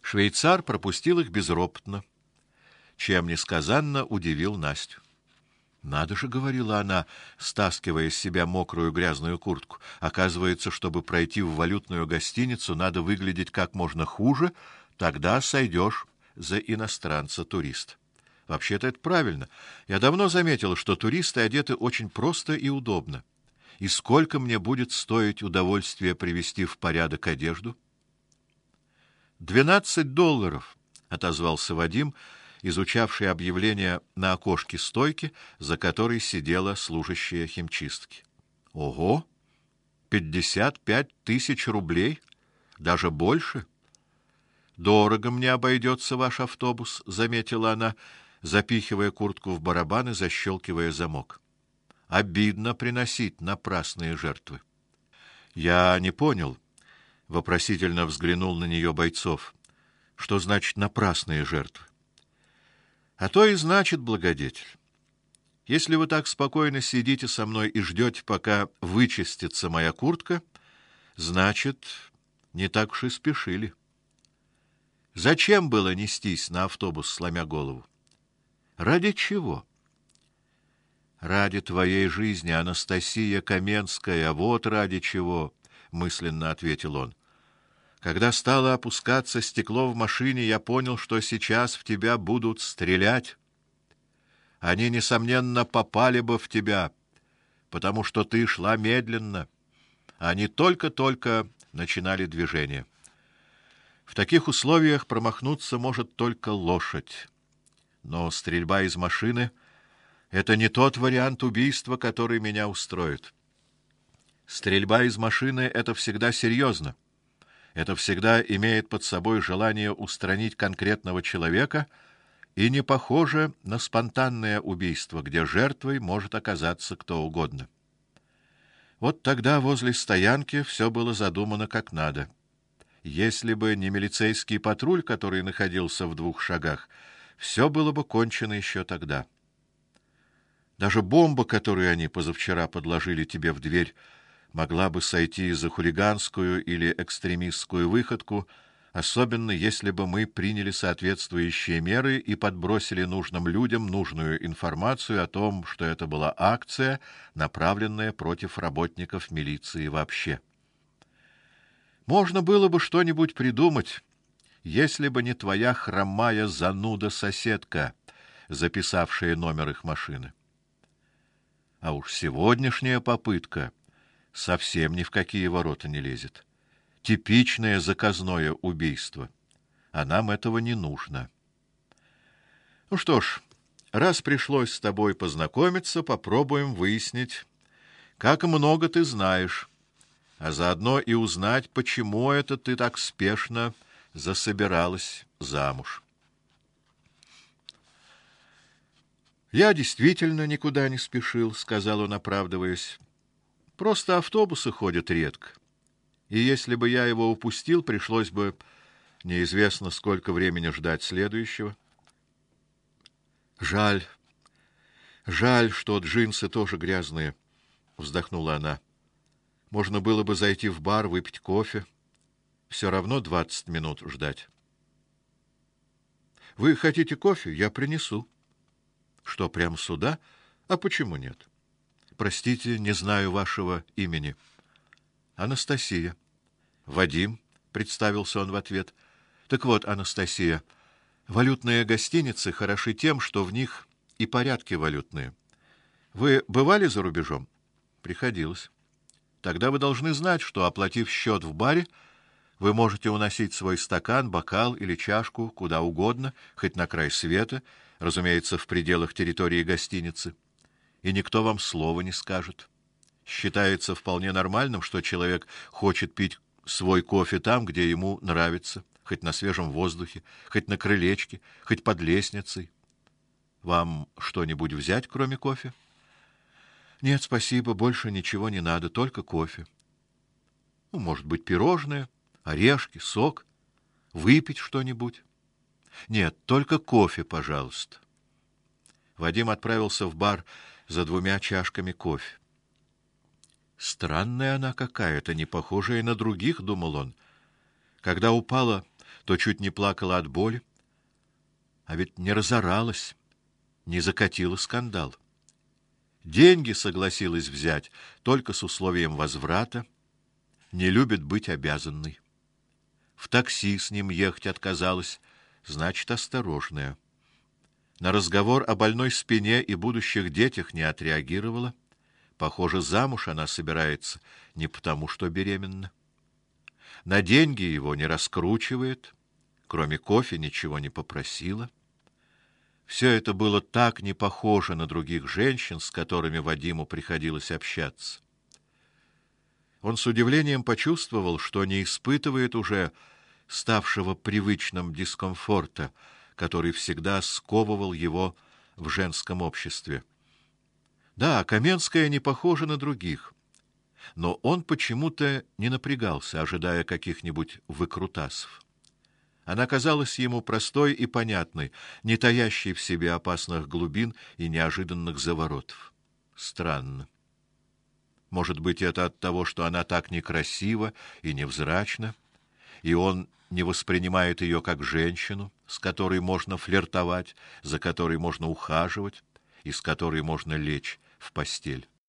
Швейцар пропустил их безропотно, чем несказанно удивил Настю. «Надо же», — говорила она, стаскивая с себя мокрую грязную куртку, «оказывается, чтобы пройти в валютную гостиницу, надо выглядеть как можно хуже, тогда сойдешь за иностранца-туриста». Вообще-то это правильно. Я давно заметила, что туристы одеты очень просто и удобно. И сколько мне будет стоить удовольствие привести в порядок одежду? $12, — отозвался Вадим, изучавший объявление на окошке стойки, за которой сидела служащая химчистки. Ого! 55 тысяч рублей? Даже больше? Дорого мне обойдется ваш автобус, — заметила она, запихивая куртку в барабан и защелкивая замок. Обидно приносить напрасные жертвы. Я не понял, — вопросительно взглянул на нее Бойцов. Что значит напрасные жертвы? А то и значит, благодетель. Если вы так спокойно сидите со мной и ждете, пока вычистится моя куртка, значит, не так уж и спешили. Зачем было нестись на автобус, сломя голову? Ради чего? Ради твоей жизни, Анастасия Каменская, вот ради чего, мысленно ответил он. Когда стало опускаться стекло в машине, я понял, что сейчас в тебя будут стрелять. Они, несомненно, попали бы в тебя, потому что ты шла медленно. Они только-только начинали движение. В таких условиях промахнуться может только лошадь. Но стрельба из машины — это не тот вариант убийства, который меня устроит. Стрельба из машины — это всегда серьезно. Это всегда имеет под собой желание устранить конкретного человека и не похоже на спонтанное убийство, где жертвой может оказаться кто угодно. Вот тогда возле стоянки все было задумано как надо. Если бы не милицейский патруль, который находился в 2 шагах, все было бы кончено еще тогда. Даже бомба, которую они позавчера подложили тебе в дверь, могла бы сойти за хулиганскую или экстремистскую выходку, особенно если бы мы приняли соответствующие меры и подбросили нужным людям нужную информацию о том, что это была акция, направленная против работников милиции вообще. Можно было бы что-нибудь придумать, если бы не твоя хромая зануда-соседка, записавшая номер их машины. А уж сегодняшняя попытка совсем ни в какие ворота не лезет. Типичное заказное убийство. А нам этого не нужно. Ну что ж, раз пришлось с тобой познакомиться, попробуем выяснить, как много ты знаешь, а заодно и узнать, почему это ты так спешно засобиралась замуж. Я действительно никуда не спешил, — сказал он, оправдываясь. Просто автобусы ходят редко. И если бы я его упустил, пришлось бы неизвестно сколько времени ждать следующего. Жаль, что джинсы тоже грязные, — вздохнула она. Можно было бы зайти в бар, выпить кофе. Все равно 20 минут ждать. Вы хотите кофе? Я принесу. Что, прямо сюда? А почему нет? Простите, не знаю вашего имени. Анастасия. Вадим, представился он в ответ. Так вот, Анастасия, валютные гостиницы хороши тем, что в них и порядки валютные. Вы бывали за рубежом? Приходилось. Тогда вы должны знать, что, оплатив счет в баре, вы можете уносить свой стакан, бокал или чашку куда угодно, хоть на край света, разумеется, в пределах территории гостиницы. И никто вам слова не скажет. Считается вполне нормальным, что человек хочет пить свой кофе там, где ему нравится, хоть на свежем воздухе, хоть на крылечке, хоть под лестницей. Вам что-нибудь взять, кроме кофе? Нет, спасибо, больше ничего не надо, только кофе. Ну, может быть, пирожное, орешки, сок, выпить что-нибудь? Нет, только кофе, пожалуйста. Вадим отправился в бар за 2 чашками кофе. Странная она какая-то, не похожая на других, думал он. Когда упала то чуть не плакала от боли, а ведь не разоралась, не закатила скандал. Деньги согласилась взять только с условием возврата, не любит быть обязанной. В такси с ним ехать отказалась, значит, осторожная. На разговор о больной спине и будущих детях не отреагировала. Похоже, замуж она собирается не потому, что беременна. На деньги его не раскручивает, кроме кофе ничего не попросила. Все это было так не похоже на других женщин, с которыми Вадиму приходилось общаться. Он с удивлением почувствовал, что не испытывает уже ставшего привычным дискомфорта, который всегда сковывал его в женском обществе. Да, Каменская не похожа на других, но он почему-то не напрягался, ожидая каких-нибудь выкрутасов. Она казалась ему простой и понятной, не таящей в себе опасных глубин и неожиданных заворотов. Странно. Может быть, это от того, что она так некрасива и невзрачна, и он не воспринимает ее как женщину, с которой можно флиртовать, за которой можно ухаживать и с которой можно лечь в постель.